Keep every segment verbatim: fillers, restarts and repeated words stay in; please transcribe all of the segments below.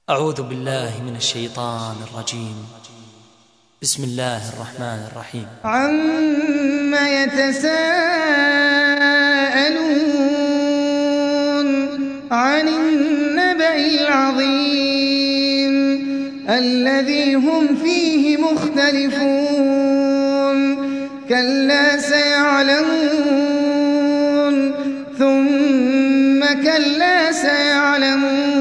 أعوذ بالله من الشيطان الرجيم. بسم الله الرحمن الرحيم. عما يتساءلون عن النبأ العظيم الذي هم فيه مختلفون كلا سيعلمون ثم كلا سيعلمون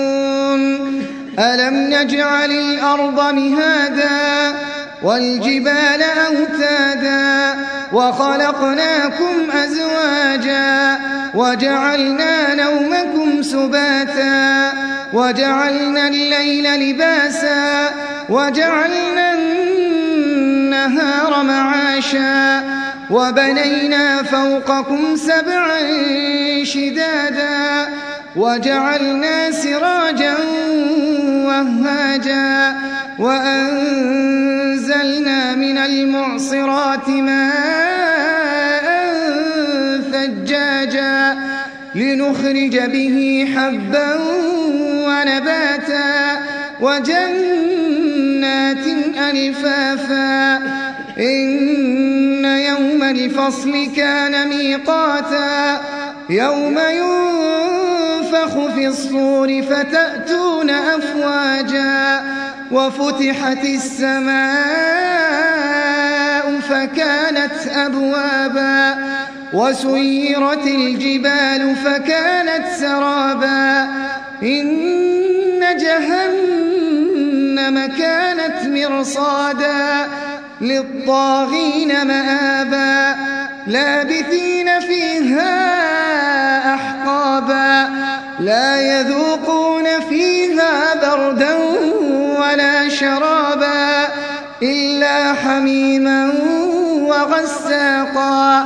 ألم نجعل الأرض مهادا والجبال أوتادا وخلقناكم أزواجا وجعلنا نومكم سباتا وجعلنا الليل لباسا وجعلنا النهار معاشا وبنينا فوقكم سبعا شدادا وجعلنا سراجا وهاجا وأنزلنا من المعصرات ماء ثجاجا لنخرج به حبا ونباتا وجنات ألفافا إن يوم الفصل كان ميقاتا يوم ينفخ في الصور فتأتون أفواجا وفتحت السماء فكانت أبوابا وسيرت الجبال فكانت سرابا إن جهنم كانت مرصادا للطاغين مآبا لابثين فيها أحقابا لا يذوقون فيها بردا ولا شرابا إلا حميما وغساقا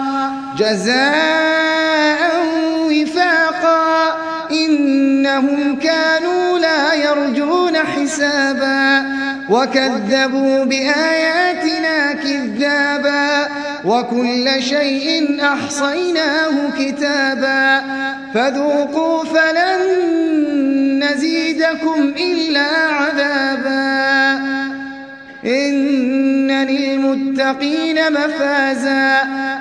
جزاء وفاقا إنهم كانوا لا يرجون حسابا وكذبوا بآياتنا كذابا وكل شيء أحصيناه كتابا فذوقوا فلن نزيدكم إلا عذابا إن للمتقين مفازا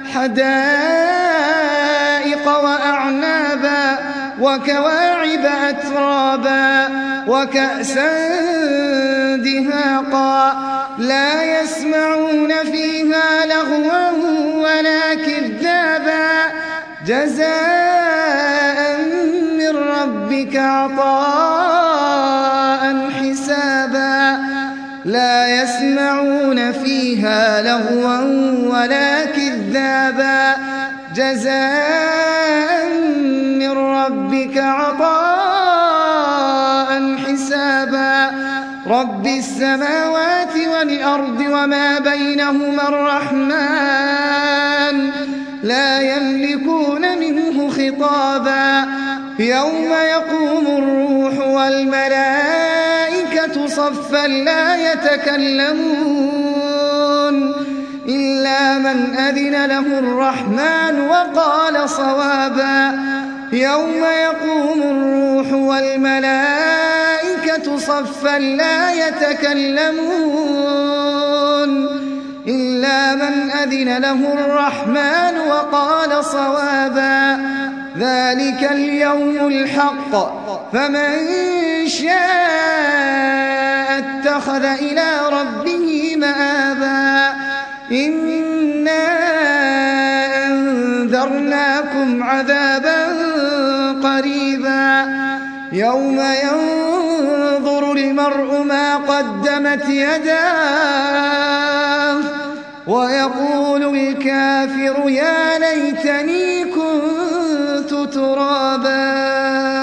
حدائق وأعنابا وكواعب أترابا وكأسا دهاقا لا يسمعون فيها لغوا ولا كذابا جزاء من ربك عطاء حسابا لا يسمعون فيها لغوا ولا كذابا جزاء من ربك عطاء حسابا رب السماوات والأرض وما بينهما الرحمن لا يملكون منه خطابا يوم يقوم الروح والملائكة صفا لا يتكلمون إلا من أذن له الرحمن وقال صوابا يوم يقوم الروح والملائكة صفا لا يتكلمون إلا من أذن له الرحمن وقال صوابا ذلك اليوم الحق فمن شاء اتخذ إلى ربه مآبا إنا أنذرناكم عذابا قريبا يوم ينظر المرء ما قدمت يداه ويقول الكافر يا ليتني كنت ترابا.